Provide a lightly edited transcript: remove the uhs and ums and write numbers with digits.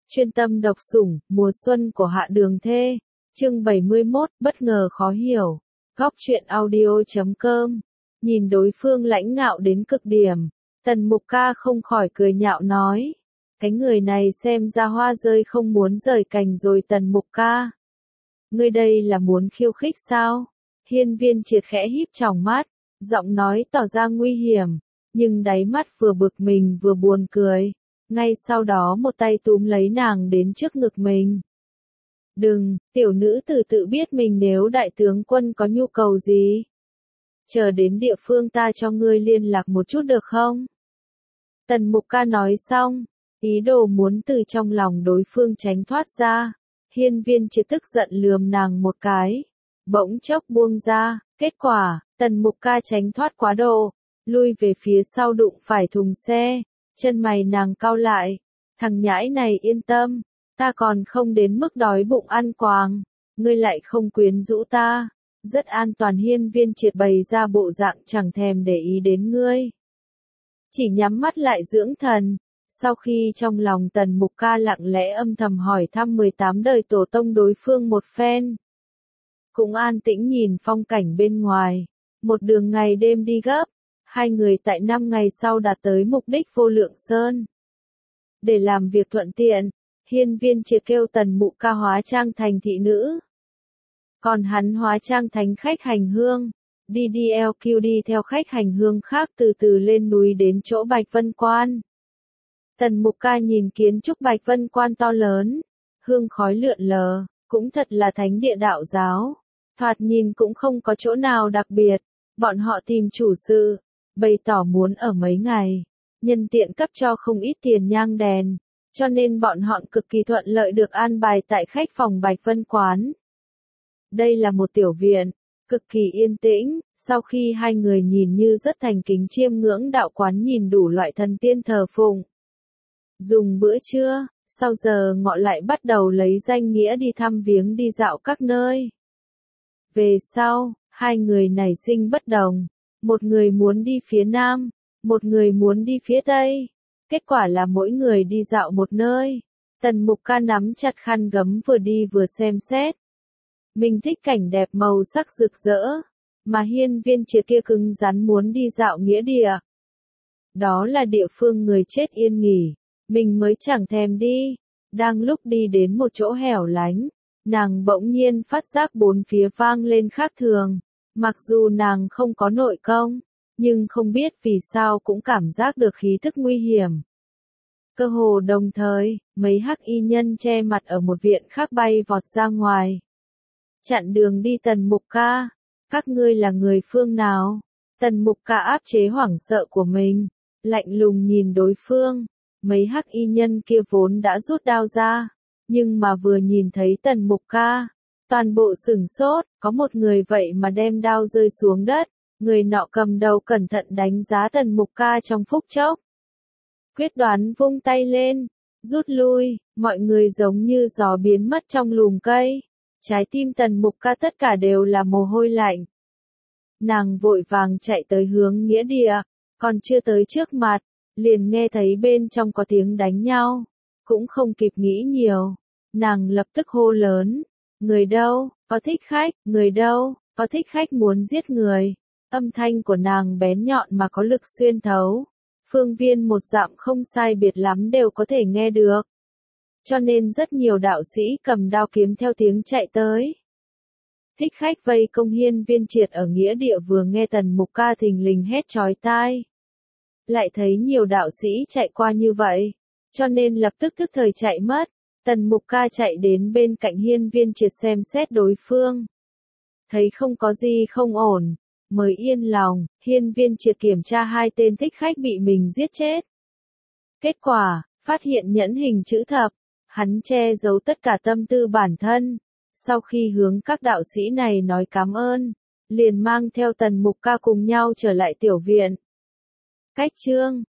Chuyên tâm độc sủng, mùa xuân của Hạ Đường Thê. Chương 71, bất ngờ khó hiểu. Góc truyện audio.com. Nhìn đối phương lãnh ngạo đến cực điểm, Tần Mục Ca không khỏi cười nhạo nói. Cái người này xem ra hoa rơi không muốn rời cành rồi. Tần Mục Ca, ngươi đây là muốn khiêu khích sao? Hiên Viên Triệt khẽ híp tròng mắt, giọng nói tỏ ra nguy hiểm, nhưng đáy mắt vừa bực mình vừa buồn cười. Ngay sau đó một tay túm lấy nàng đến trước ngực mình. Đừng, tiểu nữ tử tự biết mình, nếu đại tướng quân có nhu cầu gì, chờ đến địa phương ta cho ngươi liên lạc một chút được không? Tần Mục Ca nói xong, ý đồ muốn từ trong lòng đối phương tránh thoát ra. Hiên Viên Triệt tức giận lườm nàng một cái, bỗng chốc buông ra, kết quả, Tần Mục Ca tránh thoát quá độ, lui về phía sau đụng phải thùng xe, chân mày nàng cau lại. Thằng nhãi này yên tâm, ta còn không đến mức đói bụng ăn quàng, ngươi lại không quyến rũ ta, rất an toàn. Hiên Viên Triệt bày ra bộ dạng chẳng thèm để ý đến ngươi, chỉ nhắm mắt lại dưỡng thần. Sau khi trong lòng Tần Mục Ca lặng lẽ âm thầm hỏi thăm 18 đời tổ tông đối phương một phen, cũng an tĩnh nhìn phong cảnh bên ngoài. Một đường ngày đêm đi gấp, hai người tại 5 ngày sau đạt tới mục đích Vô Lượng Sơn. Để làm việc thuận tiện, Hiên Viên Triệt kêu Tần Mục Ca hóa trang thành thị nữ, còn hắn hóa trang thành khách hành hương, đi theo khách hành hương khác từ từ lên núi đến chỗ Bạch Vân Quan. Tần Mục Ca nhìn kiến trúc Bạch Vân Quan to lớn, hương khói lượn lờ, cũng thật là thánh địa đạo giáo, thoạt nhìn cũng không có chỗ nào đặc biệt. Bọn họ tìm chủ sự, bày tỏ muốn ở mấy ngày, nhân tiện cấp cho không ít tiền nhang đèn, cho nên bọn họ cực kỳ thuận lợi được an bài tại khách phòng Bạch Vân Quán. Đây là một tiểu viện, cực kỳ yên tĩnh. Sau khi hai người nhìn như rất thành kính chiêm ngưỡng đạo quán, nhìn đủ loại thần tiên thờ phụng, dùng bữa trưa, sau giờ ngọ lại bắt đầu lấy danh nghĩa đi thăm viếng đi dạo các nơi. Về sau, hai người nảy sinh bất đồng, một người muốn đi phía Nam, một người muốn đi phía Tây. Kết quả là mỗi người đi dạo một nơi. Tần Mục Ca nắm chặt khăn gấm vừa đi vừa xem xét. Mình thích cảnh đẹp màu sắc rực rỡ, mà Hiên Viên Triệt kia cứng rắn muốn đi dạo nghĩa địa. Đó là địa phương người chết yên nghỉ, mình mới chẳng thèm đi. Đang lúc đi đến một chỗ hẻo lánh, nàng bỗng nhiên phát giác bốn phía vang lên khác thường. Mặc dù nàng không có nội công, nhưng không biết vì sao cũng cảm giác được khí tức nguy hiểm. Cơ hồ đồng thời, mấy hắc y nhân che mặt ở một viện khác bay vọt ra ngoài, chặn đường đi Tần Mục Ca. Các ngươi là người phương nào? Tần Mục Ca áp chế hoảng sợ của mình, lạnh lùng nhìn đối phương. Mấy hắc y nhân kia vốn đã rút đao ra, nhưng mà vừa nhìn thấy Tần Mục Ca, toàn bộ sửng sốt. Có một người vậy mà đem đao rơi xuống đất, người nọ cầm đầu cẩn thận đánh giá Tần Mục Ca trong phút chốc, quyết đoán vung tay lên, rút lui. Mọi người giống như gió biến mất trong lùm cây. Trái tim Tần Mục Ca tất cả đều là mồ hôi lạnh. Nàng vội vàng chạy tới hướng nghĩa địa, còn chưa tới trước mặt, liền nghe thấy bên trong có tiếng đánh nhau. Cũng không kịp nghĩ nhiều, nàng lập tức hô lớn, người đâu, có thích khách, người đâu, có thích khách muốn giết người. Âm thanh của nàng bén nhọn mà có lực xuyên thấu, phương viên một dặm không sai biệt lắm đều có thể nghe được. Cho nên rất nhiều đạo sĩ cầm đao kiếm theo tiếng chạy tới. Thích khách vây công Hiên Viên Triệt ở nghĩa địa vừa nghe Tần Mục Ca thình lình hét chói tai, lại thấy nhiều đạo sĩ chạy qua như vậy, cho nên lập tức thức thời chạy mất. Tần Mục Ca chạy đến bên cạnh Hiên Viên Triệt xem xét đối phương, thấy không có gì không ổn, mới yên lòng. Hiên Viên Triệt kiểm tra hai tên thích khách bị mình giết chết. Kết quả, phát hiện nhẫn hình chữ thập, hắn che giấu tất cả tâm tư bản thân. Sau khi hướng các đạo sĩ này nói cảm ơn, liền mang theo Tần Mục Ca cùng nhau trở lại tiểu viện. Cách chương